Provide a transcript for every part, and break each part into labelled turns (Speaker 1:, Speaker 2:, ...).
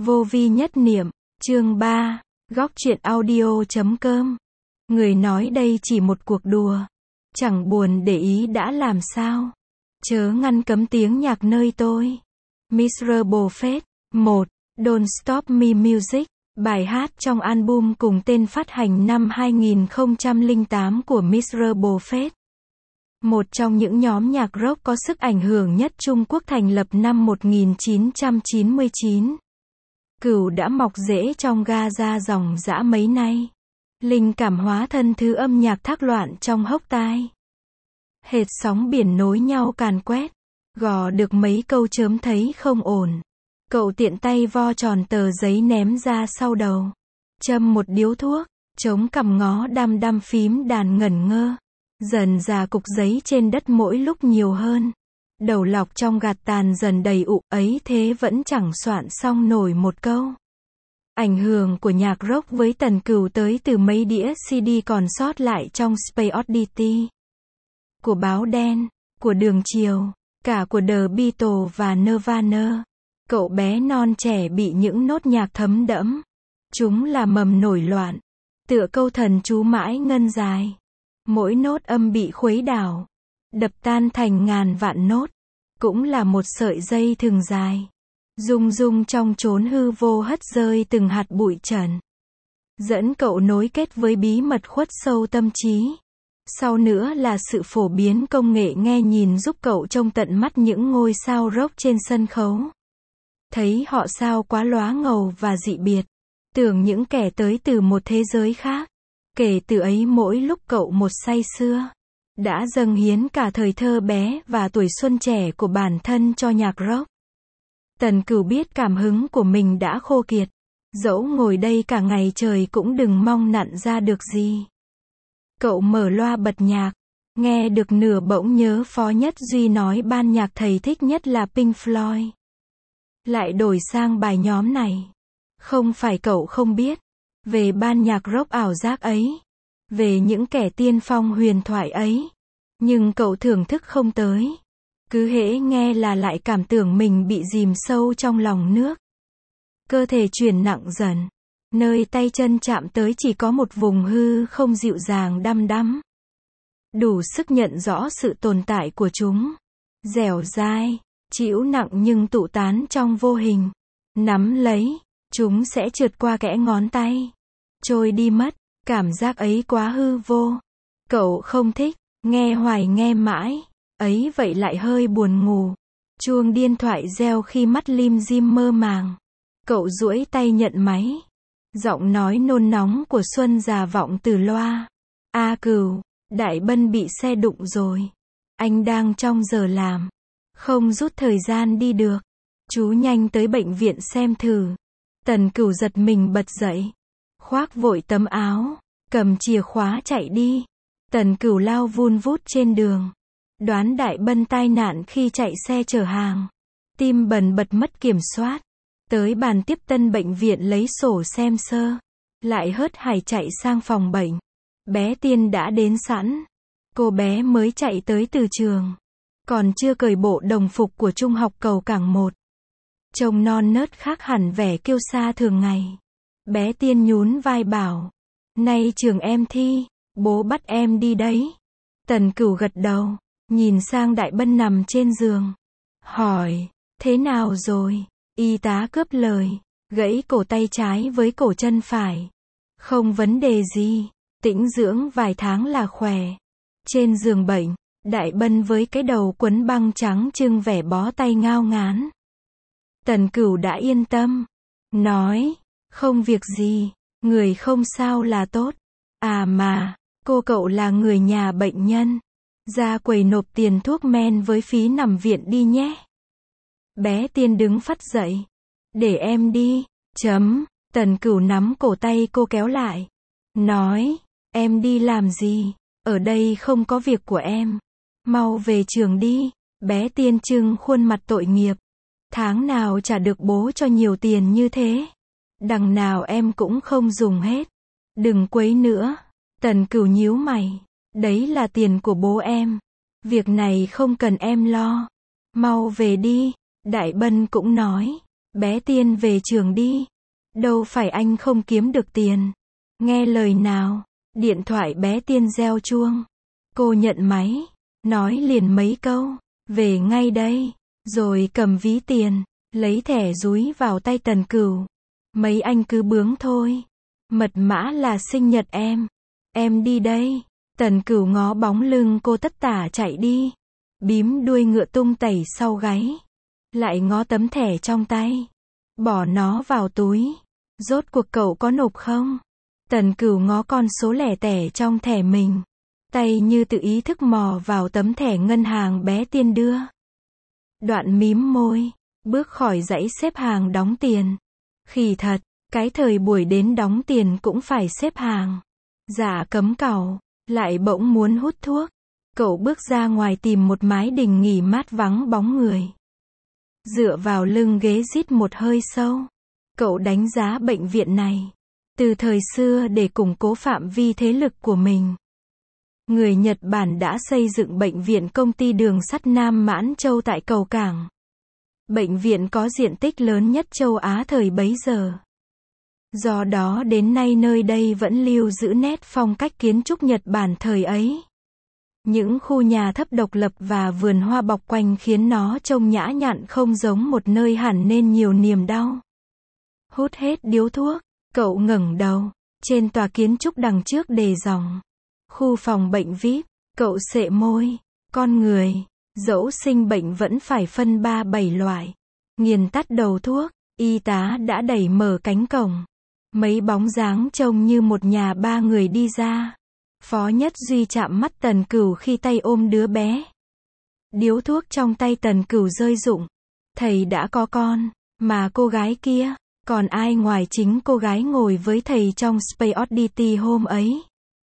Speaker 1: Vô vi nhất niệm, chương 3, góc truyện audio.com. Người nói đây chỉ một cuộc đùa. Chẳng buồn để ý đã làm sao. Chớ ngăn cấm tiếng nhạc nơi tôi. Miserable Fate. 1. Don't Stop Me Music. Bài hát trong album cùng tên phát hành năm 2008 của Miserable Fate. Một trong những nhóm nhạc rock có sức ảnh hưởng nhất Trung Quốc, thành lập năm 1999. Cửu đã mọc rễ trong Gaza dòng dã mấy nay. Linh cảm hóa thân thứ âm nhạc thác loạn trong hốc tai. Hệt sóng biển nối nhau càn quét. Gò được mấy câu chớm thấy không ổn. Cậu tiện tay vo tròn tờ giấy ném ra sau đầu. Châm một điếu thuốc, chống cằm ngó đăm đăm phím đàn ngẩn ngơ. Dần già cục giấy trên đất mỗi lúc nhiều hơn. Đầu lọc trong gạt tàn dần đầy ụ ấy, thế vẫn chẳng soạn xong nổi một câu. Ảnh hưởng của nhạc rock với Tần Cửu tới từ mấy đĩa CD còn sót lại trong Space Oddity. Của Báo Đen, của Đường Chiều, cả của The Beatles và Nirvana. Cậu bé non trẻ bị những nốt nhạc thấm đẫm. Chúng là mầm nổi loạn. Tựa câu thần chú mãi ngân dài. Mỗi nốt âm bị khuấy đảo. Đập tan thành ngàn vạn nốt. Cũng là một sợi dây thừng dài. Rung rung trong chốn hư vô hất rơi từng hạt bụi trần. Dẫn cậu nối kết với bí mật khuất sâu tâm trí. Sau nữa là sự phổ biến công nghệ nghe nhìn giúp cậu trông tận mắt những ngôi sao rock trên sân khấu. Thấy họ sao quá lóa ngầu và dị biệt. Tưởng những kẻ tới từ một thế giới khác. Kể từ ấy mỗi lúc cậu một say sưa. Đã dâng hiến cả thời thơ bé và tuổi xuân trẻ của bản thân cho nhạc rock. Tần Cửu biết cảm hứng của mình đã khô kiệt. Dẫu ngồi đây cả ngày trời cũng đừng mong nặn ra được gì. Cậu mở loa bật nhạc. Nghe được nửa bỗng nhớ Phó Nhất Duy nói ban nhạc thầy thích nhất là Pink Floyd. Lại đổi sang bài nhóm này. Không phải cậu không biết. Về ban nhạc rock ảo giác ấy. Về những kẻ tiên phong huyền thoại ấy. Nhưng cậu thưởng thức không tới. Cứ hễ nghe là lại cảm tưởng mình bị dìm sâu trong lòng nước. Cơ thể chuyển nặng dần. Nơi tay chân chạm tới chỉ có một vùng hư không dịu dàng đăm đăm. Đủ sức nhận rõ sự tồn tại của chúng. Dẻo dai, chịu nặng nhưng tụ tán trong vô hình. Nắm lấy, chúng sẽ trượt qua kẽ ngón tay. Trôi đi mất, cảm giác ấy quá hư vô. Cậu không thích, nghe hoài nghe mãi. Ấy vậy lại hơi buồn ngủ. Chuông điện thoại reo khi mắt lim dim mơ màng. Cậu duỗi tay nhận máy. Giọng nói nôn nóng của Xuân già vọng từ loa. A Cửu, Đại Bân bị xe đụng rồi. Anh đang trong giờ làm. Không rút thời gian đi được. Chú nhanh tới bệnh viện xem thử. Tần Cửu giật mình bật dậy. Khoác vội tấm áo. Cầm chìa khóa chạy đi. Tần Cửu lao vun vút trên đường. Đoán Đại Bân tai nạn khi chạy xe chở hàng. Tim bần bật mất kiểm soát. Tới bàn tiếp tân bệnh viện lấy sổ xem sơ. Lại hớt hải chạy sang phòng bệnh. Bé Tiên đã đến sẵn. Cô bé mới chạy tới từ trường. Còn chưa cởi bộ đồng phục của trung học cầu Cảng 1. Trông non nớt khác hẳn vẻ kiêu sa thường ngày. Bé Tiên nhún vai bảo. Nay trường em thi. Bố bắt em đi đấy. Tần Cửu gật đầu. Nhìn sang Đại Bân nằm trên giường. Hỏi. Thế nào rồi? Y tá cướp lời. Gãy cổ tay trái với cổ chân phải. Không vấn đề gì. Tĩnh dưỡng vài tháng là khỏe. Trên giường bệnh. Đại Bân với cái đầu quấn băng trắng trưng vẻ bó tay ngao ngán. Tần Cửu đã yên tâm. Nói. Không việc gì. Người không sao là tốt. À mà. Cô cậu là người nhà bệnh nhân. Ra quầy nộp tiền thuốc men với phí nằm viện đi nhé. Bé Tiên đứng phắt dậy. Để em đi. Tần Cửu nắm cổ tay cô kéo lại. Nói. Em đi làm gì? Ở đây không có việc của em. Mau về trường đi. Bé Tiên trưng khuôn mặt tội nghiệp. Tháng nào trả được bố cho nhiều tiền như thế. Đằng nào em cũng không dùng hết. Đừng quấy nữa. Tần Cửu nhíu mày. Đấy là tiền của bố em. Việc này không cần em lo. Mau về đi. Đại Bân cũng nói. Bé Tiên về trường đi. Đâu phải anh không kiếm được tiền. Nghe lời nào. Điện thoại bé Tiên reo chuông. Cô nhận máy. Nói liền mấy câu. Về ngay đây. Rồi cầm ví tiền. Lấy thẻ dúi vào tay Tần Cửu. Mấy anh cứ bướng thôi. Mật mã là sinh nhật em. Em đi đây. Tần Cửu ngó bóng lưng cô tất tả chạy đi. Bím đuôi ngựa tung tẩy sau gáy. Lại ngó tấm thẻ trong tay. Bỏ nó vào túi. Rốt cuộc cậu có nộp không? Tần Cửu ngó con số lẻ tẻ trong thẻ mình. Tay như tự ý thức mò vào tấm thẻ ngân hàng bé Tiên đưa. Đoạn mím môi. Bước khỏi dãy xếp hàng đóng tiền. Khỉ thật, cái thời buổi đến đóng tiền cũng phải xếp hàng. Dạ cấm cẩu, lại bỗng muốn hút thuốc. Cậu bước ra ngoài tìm một mái đình nghỉ mát vắng bóng người. Dựa vào lưng ghế rít một hơi sâu. Cậu đánh giá bệnh viện này. Từ thời xưa để củng cố phạm vi thế lực của mình. Người Nhật Bản đã xây dựng bệnh viện công ty đường sắt Nam Mãn Châu tại cầu cảng. Bệnh viện có diện tích lớn nhất châu Á thời bấy giờ. Do đó đến nay nơi đây vẫn lưu giữ nét phong cách kiến trúc Nhật Bản thời ấy. Những khu nhà thấp độc lập và vườn hoa bọc quanh khiến nó trông nhã nhặn không giống một nơi hẳn nên nhiều niềm đau. Hút hết điếu thuốc, cậu ngẩng đầu, trên tòa kiến trúc đằng trước đề dòng. Khu phòng bệnh VIP, cậu sệ môi, con người, dẫu sinh bệnh vẫn phải phân 3-7 loại. Nghiền tắt đầu thuốc, y tá đã đẩy mở cánh cổng. Mấy bóng dáng trông như một nhà 3 người đi ra. Phó Nhất Duy chạm mắt Tần Cửu khi tay ôm đứa bé. Điếu thuốc trong tay Tần Cửu rơi rụng. Thầy đã có con, mà cô gái kia, còn ai ngoài chính cô gái ngồi với thầy trong Space Oddity hôm ấy.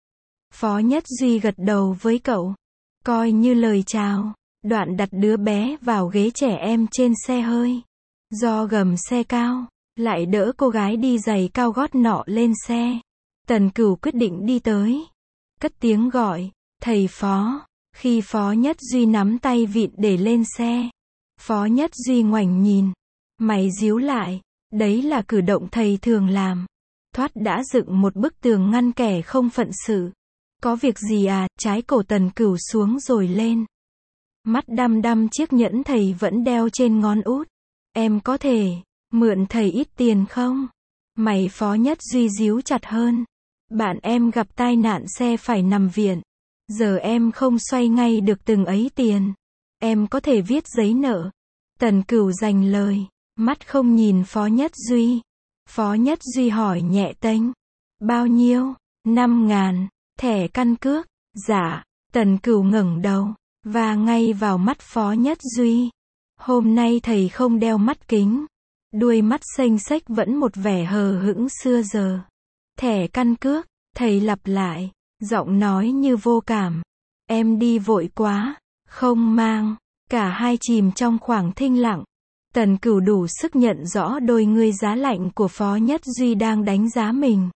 Speaker 1: Phó Nhất Duy gật đầu với cậu, coi như lời chào, đoạn đặt đứa bé vào ghế trẻ em trên xe hơi. Do gầm xe cao, lại đỡ cô gái đi giày cao gót nọ lên xe. Tần Cửu quyết định đi tới. Cất tiếng gọi, thầy Phó. Khi Phó Nhất Duy nắm tay vịn để lên xe. Phó Nhất Duy ngoảnh nhìn. Mày díu lại, đấy là cử động thầy thường làm. Thoát đã dựng một bức tường ngăn kẻ không phận sự. Có việc gì à, trái cổ Tần Cửu xuống rồi lên. Mắt đăm đăm chiếc nhẫn thầy vẫn đeo trên ngón út. Em có thể mượn thầy ít tiền không? Mày Phó Nhất Duy díu chặt hơn. Bạn em gặp tai nạn xe phải nằm viện. Giờ em không xoay ngay được từng ấy tiền. Em có thể viết giấy nợ. Tần Cửu dành lời, mắt không nhìn Phó Nhất Duy. Phó Nhất Duy hỏi nhẹ tênh. Bao nhiêu? 5.000. Thẻ căn cước. Dạ. Tần Cửu ngẩng đầu, và ngay vào mắt Phó Nhất Duy. Hôm nay thầy không đeo mắt kính. Đuôi mắt xênh xếch vẫn một vẻ hờ hững xưa giờ. Thẻ căn cước, thầy lặp lại, giọng nói như vô cảm. Em đi vội quá, không mang. Cả hai chìm trong khoảng thinh lặng. Tần Cửu đủ sức nhận rõ đôi ngươi giá lạnh của Phó Nhất Duy đang đánh giá mình.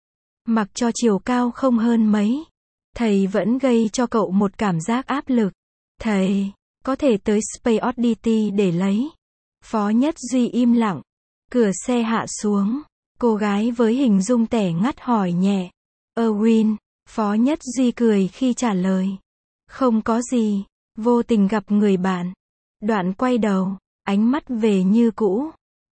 Speaker 1: Mặc cho chiều cao không hơn mấy, thầy vẫn gây cho cậu một cảm giác áp lực. Thầy có thể tới Space Oddity để lấy. Phó Nhất Duy im lặng. Cửa xe hạ xuống. Cô gái với hình dung tẻ ngắt hỏi nhẹ. Erwin. Phó Nhất Duy cười khi trả lời. Không có gì. Vô tình gặp người bạn. Đoạn quay đầu. Ánh mắt về như cũ.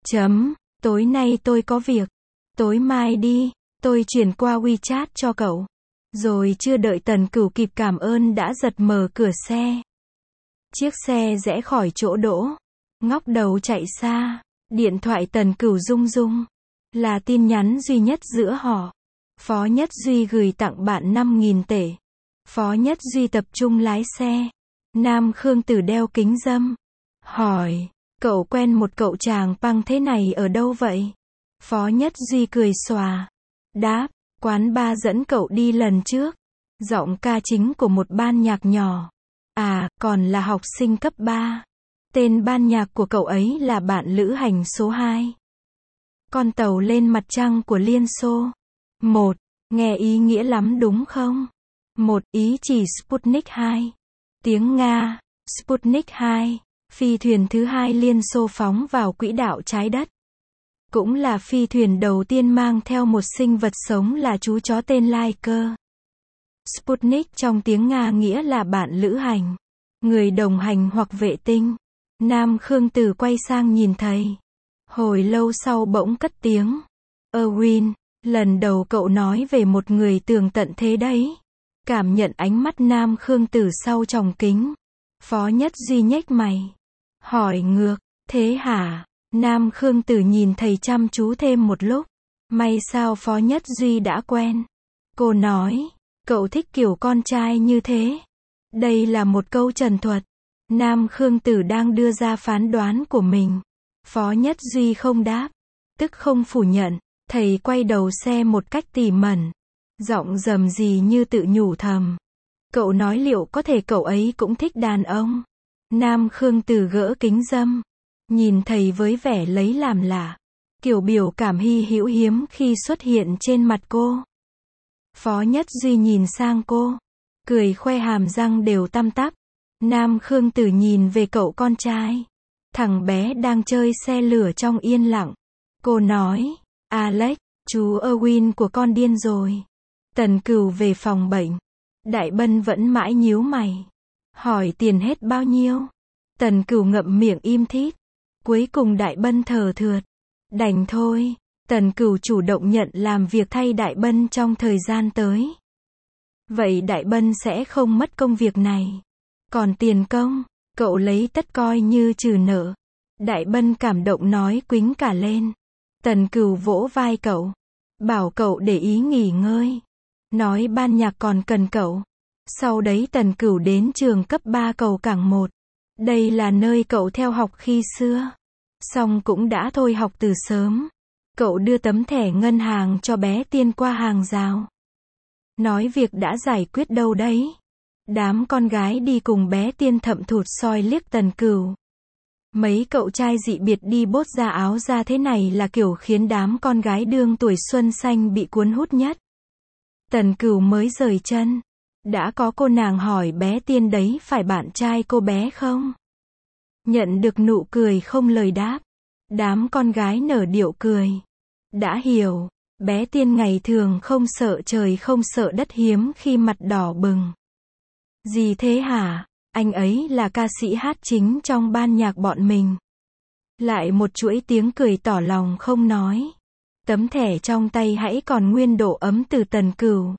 Speaker 1: Tối nay tôi có việc. Tối mai đi. Tôi chuyển qua WeChat cho cậu. Rồi chưa đợi Tần Cửu kịp cảm ơn đã giật mở cửa xe. Chiếc xe rẽ khỏi chỗ đỗ. Ngóc đầu chạy xa. Điện thoại Tần Cửu rung rung. Là tin nhắn duy nhất giữa họ. Phó Nhất Duy gửi tặng bạn 5.000 tệ. Phó Nhất Duy tập trung lái xe. Nam Khương Tử đeo kính râm. Hỏi, cậu quen một cậu chàng punk thế này ở đâu vậy? Phó Nhất Duy cười xòa. Đáp, quán bar dẫn cậu đi lần trước. Giọng ca chính của một ban nhạc nhỏ. À, còn là học sinh cấp 3. Tên ban nhạc của cậu ấy là Bạn Lữ Hành số 2. Con tàu lên mặt trăng của Liên Xô. 1. Nghe ý nghĩa lắm đúng không? 1. Ý chỉ Sputnik 2. Tiếng Nga. Sputnik 2. Phi thuyền thứ hai Liên Xô phóng vào quỹ đạo trái đất. Cũng là phi thuyền đầu tiên mang theo một sinh vật sống là chú chó tên Laika. Sputnik trong tiếng Nga nghĩa là bạn lữ hành, người đồng hành hoặc vệ tinh. Nam Khương Tử quay sang nhìn thầy. Hồi lâu sau bỗng cất tiếng. Erwin, lần đầu cậu nói về một người tường tận thế đấy. Cảm nhận ánh mắt Nam Khương Tử sau tròng kính. Phó Nhất Duy nhếch mày. Hỏi ngược, thế hả? Nam Khương Tử nhìn thầy chăm chú thêm một lúc. May sao Phó Nhất Duy đã quen. Cô nói, cậu thích kiểu con trai như thế. Đây là một câu trần thuật. Nam Khương Tử đang đưa ra phán đoán của mình. Phó Nhất Duy không đáp, tức không phủ nhận. Thầy quay đầu xe một cách tỉ mẩn. Giọng rầm rì như tự nhủ thầm. Cậu nói liệu có thể cậu ấy cũng thích đàn ông? Nam Khương Tử gỡ kính râm. Nhìn thầy với vẻ lấy làm lạ. Kiểu biểu cảm hy hữu hiếm khi xuất hiện trên mặt cô. Phó Nhất Duy nhìn sang cô. Cười khoe hàm răng đều tăm tắp. Nam Khương Tử nhìn về cậu con trai. Thằng bé đang chơi xe lửa trong yên lặng. Cô nói, Alex, chú Erwin của con điên rồi. Tần Cửu về phòng bệnh. Đại Bân vẫn mãi nhíu mày. Hỏi tiền hết bao nhiêu? Tần Cửu ngậm miệng im thít. Cuối cùng Đại Bân thờ thượt. Đành thôi. Tần Cửu chủ động nhận làm việc thay Đại Bân trong thời gian tới. Vậy Đại Bân sẽ không mất công việc này. Còn tiền công, cậu lấy tất coi như trừ nợ. Đại Bân cảm động nói quýnh cả lên. Tần Cửu vỗ vai cậu. Bảo cậu để ý nghỉ ngơi. Nói ban nhạc còn cần cậu. Sau đấy Tần Cửu đến trường cấp 3 cầu Cảng 1. Đây là nơi cậu theo học khi xưa. Xong cũng đã thôi học từ sớm. Cậu đưa tấm thẻ ngân hàng cho bé Tiên qua hàng rào. Nói việc đã giải quyết đâu đấy. Đám con gái đi cùng bé Tiên thậm thụt soi liếc Tần Cửu. Mấy cậu trai dị biệt đi bốt ra áo ra thế này là kiểu khiến đám con gái đương tuổi xuân xanh bị cuốn hút nhất. Tần Cửu mới rời chân. Đã có cô nàng hỏi bé Tiên đấy phải bạn trai cô bé không? Nhận được nụ cười không lời đáp. Đám con gái nở điệu cười. Đã hiểu, bé Tiên ngày thường không sợ trời không sợ đất hiếm khi mặt đỏ bừng. Gì thế hả? Anh ấy là ca sĩ hát chính trong ban nhạc bọn mình. Lại một chuỗi tiếng cười tỏ lòng không nói. Tấm thẻ trong tay hãy còn nguyên độ ấm từ Tần Cửu.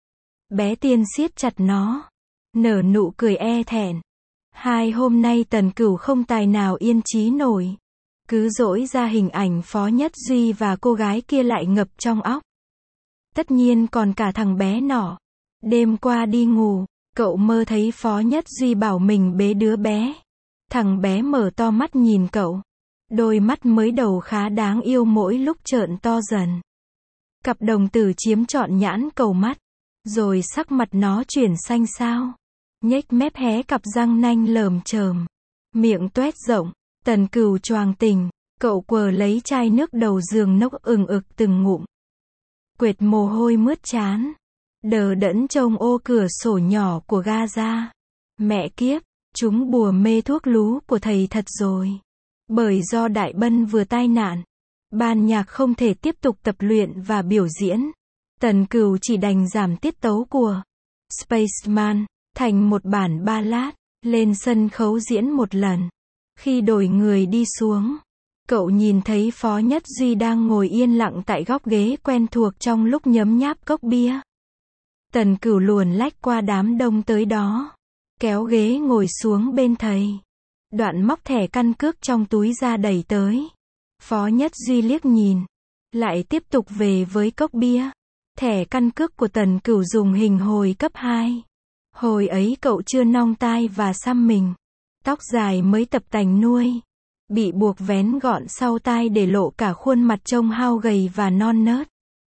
Speaker 1: Bé Tiên siết chặt nó. Nở nụ cười e thẹn. Hai hôm nay Tần Cửu không tài nào yên trí nổi. Cứ dỗi ra hình ảnh Phó Nhất Duy và cô gái kia lại ngập trong óc. Tất nhiên còn cả thằng bé nọ. Đêm qua đi ngủ, cậu mơ thấy Phó Nhất Duy bảo mình bế đứa bé. Thằng bé mở to mắt nhìn cậu. Đôi mắt mới đầu khá đáng yêu mỗi lúc trợn to dần. Cặp đồng tử chiếm trọn nhãn cầu mắt. Rồi sắc mặt nó chuyển xanh xao. Nhếch mép hé cặp răng nanh lởm chởm. Miệng toét rộng. Tần Cửu choàng tỉnh. Cậu quờ lấy chai nước đầu giường nốc ừng ực từng ngụm. Quệt mồ hôi mướt trán. Đờ đẫn trông ô cửa sổ nhỏ của Gaza. Mẹ kiếp, chúng bùa mê thuốc lú của thầy thật rồi. Bởi do Đại Bân vừa tai nạn, ban nhạc không thể tiếp tục tập luyện và biểu diễn. Tần Cửu chỉ đành giảm tiết tấu của Spaceman thành một bản ballad, lên sân khấu diễn một lần. Khi đổi người đi xuống, cậu nhìn thấy Phó Nhất Duy đang ngồi yên lặng tại góc ghế quen thuộc trong lúc nhấm nháp cốc bia. Tần Cửu luồn lách qua đám đông tới đó, kéo ghế ngồi xuống bên thầy. Đoạn móc thẻ căn cước trong túi ra đẩy tới. Phó Nhất Duy liếc nhìn, lại tiếp tục về với cốc bia. Thẻ căn cước của Tần Cửu dùng hình hồi cấp 2. Hồi ấy cậu chưa nong tai và xăm mình. Tóc dài mới tập tành nuôi. Bị buộc vén gọn sau tai để lộ cả khuôn mặt trông hao gầy và non nớt.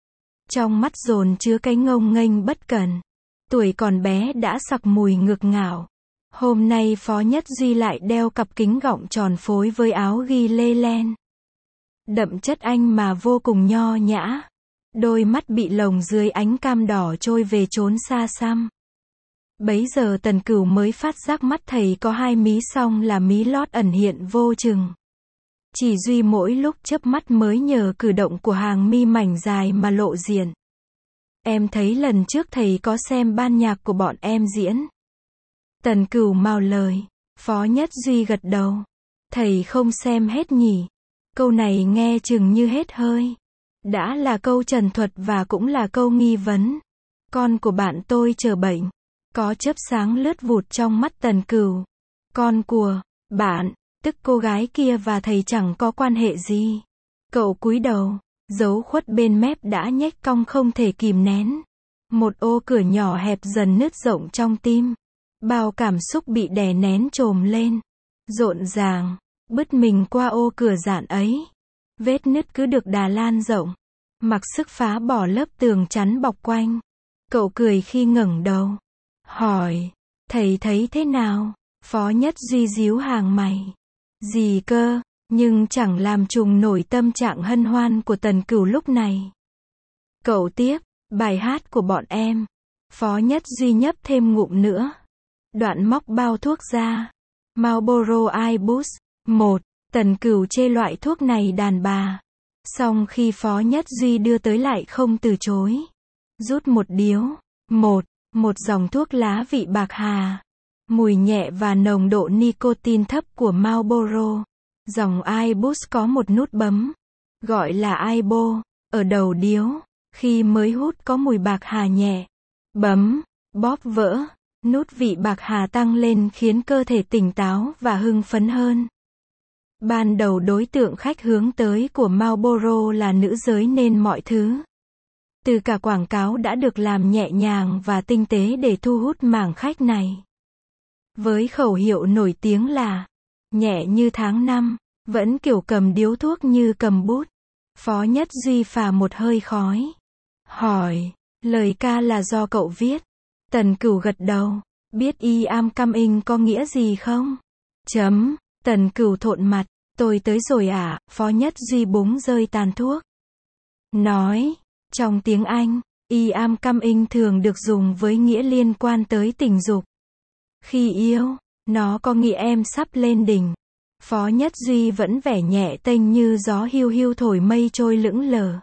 Speaker 1: Trong mắt dồn chứa cái ngông nghênh bất cẩn. Tuổi còn bé đã sặc mùi ngược ngạo. Hôm nay Phó Nhất Duy lại đeo cặp kính gọng tròn phối với áo ghi lê len. Đậm chất anh mà vô cùng nho nhã. Đôi mắt bị lồng dưới ánh cam đỏ trôi về chốn xa xăm. Bấy giờ Tần Cửu mới phát giác mắt thầy có hai mí song là mí lót ẩn hiện vô chừng. Chỉ duy mỗi lúc chớp mắt mới nhờ cử động của hàng mi mảnh dài mà lộ diện. Em thấy lần trước thầy có xem ban nhạc của bọn em diễn. Tần Cửu mào lời. Phó Nhất Duy gật đầu. Thầy không xem hết nhỉ? Câu này nghe chừng như hết hơi. Đã là câu trần thuật và cũng là câu nghi vấn. Con của bạn tôi chờ bệnh. Có chớp sáng lướt vụt trong mắt Tần Cửu. Con của bạn, tức cô gái kia và thầy chẳng có quan hệ gì. Cậu cúi đầu, dấu khuất bên mép đã nhếch cong không thể kìm nén. Một ô cửa nhỏ hẹp dần nứt rộng trong tim. Bao cảm xúc bị đè nén trồm lên. Rộn ràng, bứt mình qua ô cửa dạn ấy. Vết nứt cứ được đà lan rộng. Mặc sức phá bỏ lớp tường chắn bọc quanh. Cậu cười khi ngẩng đầu. Hỏi, thầy thấy thế nào? Phó Nhất Duy díu hàng mày. Gì cơ, nhưng chẳng làm trùng nổi tâm trạng hân hoan của Tần Cửu lúc này. Cậu tiếp, bài hát của bọn em. Phó Nhất Duy nhấp thêm ngụm nữa. Đoạn móc bao thuốc ra. Marlboro Ice. 1. Tần Cửu chê loại thuốc này đàn bà. Xong khi Phó Nhất Duy đưa tới lại không từ chối. Rút một điếu. Một dòng thuốc lá vị bạc hà. Mùi nhẹ và nồng độ nicotine thấp của Marlboro. Dòng iBus có một nút bấm. Gọi là iBo. Ở đầu điếu. Khi mới hút có mùi bạc hà nhẹ. Bấm. Bóp vỡ. Nút vị bạc hà tăng lên khiến cơ thể tỉnh táo và hưng phấn hơn. Ban đầu đối tượng khách hướng tới của Marlboro là nữ giới nên mọi thứ. Từ cả quảng cáo đã được làm nhẹ nhàng và tinh tế để thu hút mảng khách này. Với khẩu hiệu nổi tiếng là nhẹ như tháng năm, vẫn kiểu cầm điếu thuốc như cầm bút. Phó Nhất Duy phà một hơi khói. Hỏi, lời ca là do cậu viết? Tần Cửu gật đầu. Biết I am coming có nghĩa gì không? Tần Cửu thộn mặt. Tôi tới rồi à? Phó Nhất Duy búng rơi tàn thuốc. Nói, trong tiếng Anh, I am coming thường được dùng với nghĩa liên quan tới tình dục. Khi yêu, nó có nghĩa em sắp lên đỉnh. Phó Nhất Duy vẫn vẻ nhẹ tênh như gió hiu hiu thổi mây trôi lững lờ.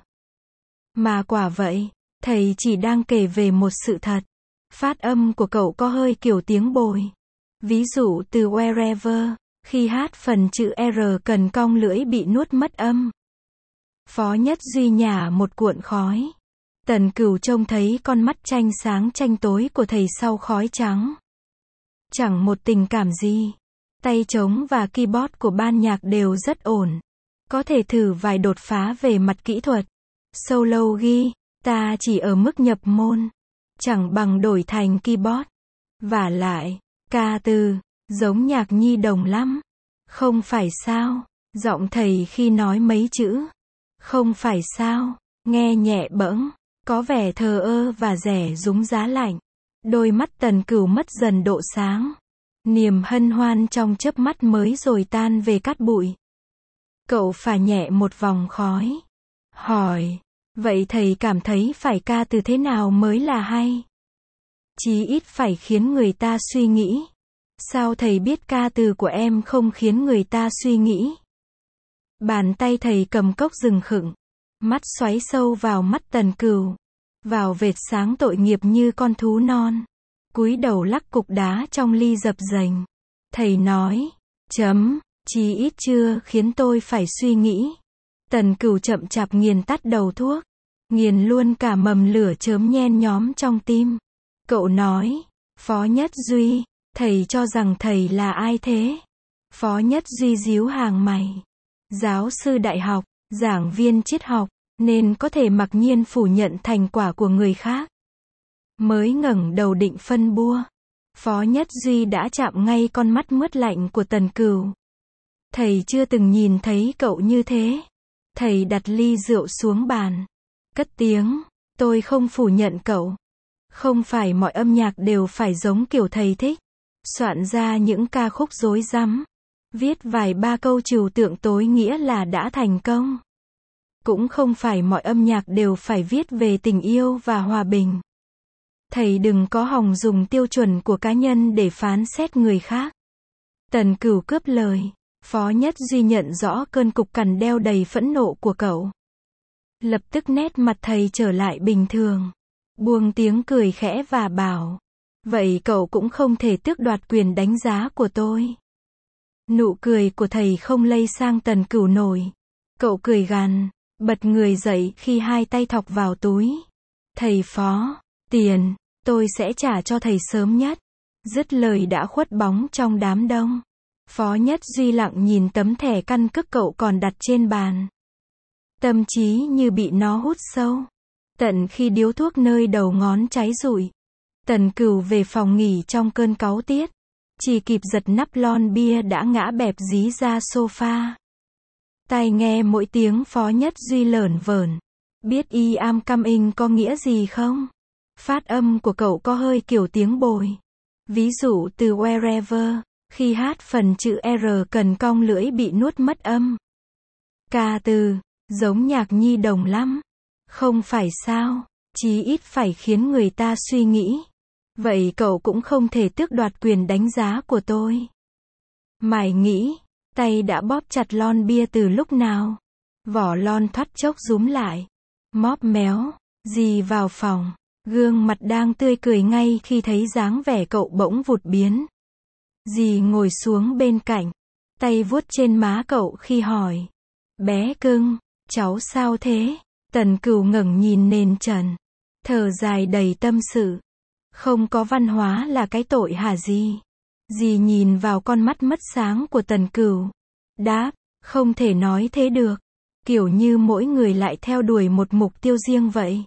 Speaker 1: Mà quả vậy, thầy chỉ đang kể về một sự thật. Phát âm của cậu có hơi kiểu tiếng bồi. Ví dụ từ wherever, khi hát phần chữ R cần cong lưỡi bị nuốt mất âm. Phó Nhất Duy nhả một cuộn khói. Tần Cửu trông thấy con mắt tranh sáng tranh tối của thầy sau khói trắng. Chẳng một tình cảm gì. Tay trống và keyboard của ban nhạc đều rất ổn. Có thể thử vài đột phá về mặt kỹ thuật. Solo guitar chỉ ở mức nhập môn. Chẳng bằng đổi thành keyboard. Vả lại, ca từ, giống nhạc nhi đồng lắm. Không phải sao? Giọng thầy khi nói mấy chữ. Không phải sao? Nghe nhẹ bẫng, có vẻ thờ ơ và rẻ rúng giá lạnh. Đôi mắt Tần Cửu mất dần độ sáng. Niềm hân hoan trong chớp mắt mới rồi tan về cát bụi. Cậu phả nhẹ một vòng khói. Hỏi, vậy thầy cảm thấy phải ca từ thế nào mới là hay? Chí ít phải khiến người ta suy nghĩ. Sao thầy biết ca từ của em không khiến người ta suy nghĩ? Bàn tay thầy cầm cốc rừng khựng. Mắt xoáy sâu vào mắt Tần Cửu. Vào vệt sáng tội nghiệp như con thú non. Cúi đầu lắc cục đá trong ly dập dềnh. Thầy nói, chí ít chưa khiến tôi phải suy nghĩ. Tần Cửu chậm chạp nghiền tắt đầu thuốc. Nghiền luôn cả mầm lửa chớm nhen nhóm trong tim. Cậu nói, Phó Nhất Duy, thầy cho rằng thầy là ai thế? Phó Nhất Duy díu hàng mày. Giáo sư đại học, giảng viên triết học, nên có thể mặc nhiên phủ nhận thành quả của người khác. Mới ngẩng đầu định phân bua. Phó Nhất Duy đã chạm ngay con mắt mướt lạnh của Tần Cửu. Thầy chưa từng nhìn thấy cậu như thế. Thầy đặt ly rượu xuống bàn. Cất tiếng, tôi không phủ nhận cậu. Không phải mọi âm nhạc đều phải giống kiểu thầy thích. Soạn ra những ca khúc rối rắm. Viết vài ba câu trừu tượng tối nghĩa là đã thành công. Cũng không phải mọi âm nhạc đều phải viết về tình yêu và hòa bình. Thầy đừng có hòng dùng tiêu chuẩn của cá nhân để phán xét người khác. Tần Cửu cướp lời. Phó Nhất Duy nhận rõ cơn cục cằn đeo đầy phẫn nộ của cậu. Lập tức nét mặt thầy trở lại bình thường. Buông tiếng cười khẽ và bảo. Vậy cậu cũng không thể tước đoạt quyền đánh giá của tôi. Nụ cười của thầy không lây sang Tần Cửu nổi. Cậu cười gằn, bật người dậy khi hai tay thọc vào túi. Thầy Phó, tiền, tôi sẽ trả cho thầy sớm nhất. Dứt lời đã khuất bóng trong đám đông. Phó Nhất Duy lặng nhìn tấm thẻ căn cước cậu còn đặt trên bàn. Tâm trí như bị nó hút sâu. Tận khi điếu thuốc nơi đầu ngón cháy rụi. Tần Cửu về phòng nghỉ trong cơn cáu tiết. Chỉ kịp giật nắp lon bia đã ngã bẹp dí ra sofa. Tai nghe mỗi tiếng Phó Nhất Duy lởn vởn. Biết I am coming có nghĩa gì không? Phát âm của cậu có hơi kiểu tiếng bồi. Ví dụ từ wherever, khi hát phần chữ R cần cong lưỡi bị nuốt mất âm. Ca từ, giống nhạc nhi đồng lắm. Không phải sao, chí ít phải khiến người ta suy nghĩ. Vậy cậu cũng không thể tước đoạt quyền đánh giá của tôi. Mải nghĩ, tay đã bóp chặt lon bia từ lúc nào. Vỏ lon thoắt chốc rúm lại. Móp méo, dì vào phòng. Gương mặt đang tươi cười ngay khi thấy dáng vẻ cậu bỗng vụt biến. Dì ngồi xuống bên cạnh. Tay vuốt trên má cậu khi hỏi. Bé cưng, cháu sao thế? Tần Cửu ngẩng nhìn nền trần. Thở dài đầy tâm sự. Không có văn hóa là cái tội hả dì? Dì nhìn vào con mắt mất sáng của Tần Cửu. Đáp, không thể nói thế được. Kiểu như mỗi người lại theo đuổi một mục tiêu riêng vậy.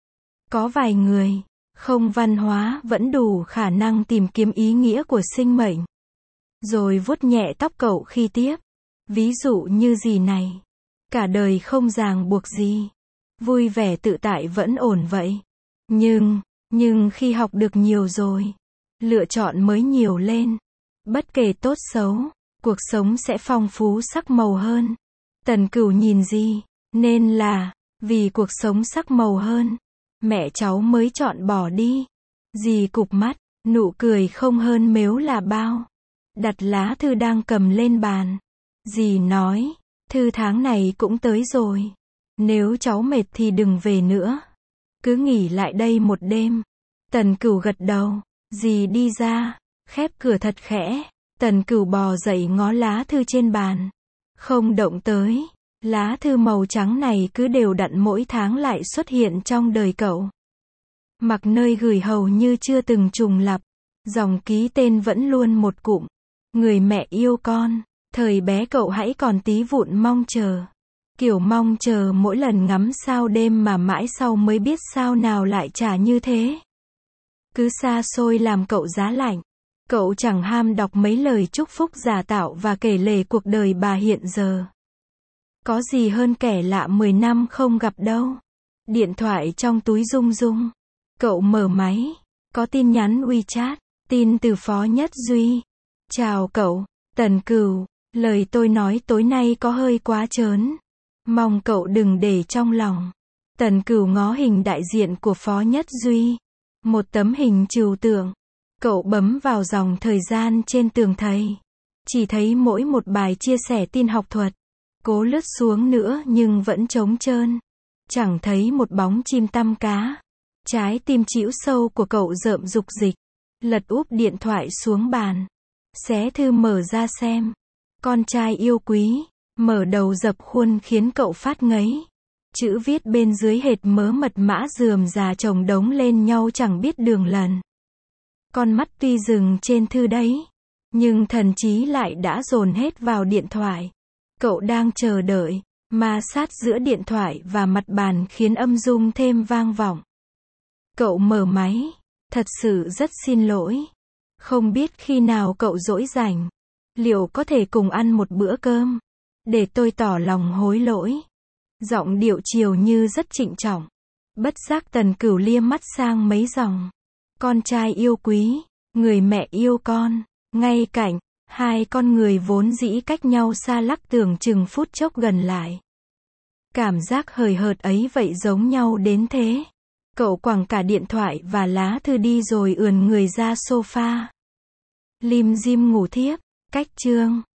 Speaker 1: Có vài người, không văn hóa vẫn đủ khả năng tìm kiếm ý nghĩa của sinh mệnh. Rồi vuốt nhẹ tóc cậu khi tiếp. Ví dụ như dì này. Cả đời không ràng buộc gì. Vui vẻ tự tại vẫn ổn vậy. Nhưng khi học được nhiều rồi, lựa chọn mới nhiều lên. Bất kể tốt xấu, cuộc sống sẽ phong phú sắc màu hơn. Tần Cửu nhìn dì, nên là, vì cuộc sống sắc màu hơn, mẹ cháu mới chọn bỏ đi. Dì cụp mắt, nụ cười không hơn mếu là bao. Đặt lá thư đang cầm lên bàn. Dì nói, thư tháng này cũng tới rồi. Nếu cháu mệt thì đừng về nữa. Cứ nghỉ lại đây một đêm. Tần Cửu gật đầu. Dì đi ra, khép cửa thật khẽ. Tần Cửu bò dậy ngó lá thư trên bàn. Không động tới. Lá thư màu trắng này cứ đều đặn mỗi tháng lại xuất hiện trong đời cậu. Mặc nơi gửi hầu như chưa từng trùng lặp. Dòng ký tên vẫn luôn một cụm. Người mẹ yêu con. Thời bé cậu hãy còn tí vụn mong chờ. Kiểu mong chờ mỗi lần ngắm sao đêm mà mãi sau mới biết sao nào lại trả như thế. Cứ xa xôi làm cậu giá lạnh. Cậu chẳng ham đọc mấy lời chúc phúc giả tạo và kể lể cuộc đời bà hiện giờ. Có gì hơn kẻ lạ 10 năm không gặp đâu. Điện thoại trong túi rung rung. Cậu mở máy. Có tin nhắn WeChat. Tin từ Phó Nhất Duy. Chào cậu, Tần Cửu. Lời tôi nói tối nay có hơi quá trớn. Mong cậu đừng để trong lòng. Tần Cửu ngó hình đại diện của Phó Nhất Duy. Một tấm hình trừu tượng. Cậu bấm vào dòng thời gian trên tường thầy. Chỉ thấy mỗi một bài chia sẻ tin học thuật. Cố lướt xuống nữa nhưng vẫn trống trơn. Chẳng thấy một bóng chim tăm cá. Trái tim trĩu sâu của cậu rợm rục dịch. Lật úp điện thoại xuống bàn. Xé thư mở ra xem. Con trai yêu quý. Mở đầu dập khuôn khiến cậu phát ngấy. Chữ viết bên dưới hệt mớ mật mã rườm rà chồng đống lên nhau chẳng biết đường lần. Con mắt tuy dừng trên thư đấy. Nhưng thần trí lại đã dồn hết vào điện thoại. Cậu đang chờ đợi. Ma sát giữa điện thoại và mặt bàn khiến âm dung thêm vang vọng. Cậu mở máy. Thật sự rất xin lỗi. Không biết khi nào cậu rỗi rảnh. Liệu có thể cùng ăn một bữa cơm? Để tôi tỏ lòng hối lỗi. Giọng điệu chiều như rất trịnh trọng. Bất giác Tần Cửu liếc mắt sang mấy dòng. Con trai yêu quý. Người mẹ yêu con. Ngay cạnh. Hai con người vốn dĩ cách nhau xa lắc tưởng chừng phút chốc gần lại. Cảm giác hời hợt ấy vậy giống nhau đến thế. Cậu quẳng cả điện thoại và lá thư đi rồi ườn người ra sofa. Lim dim ngủ thiếp. Cách chương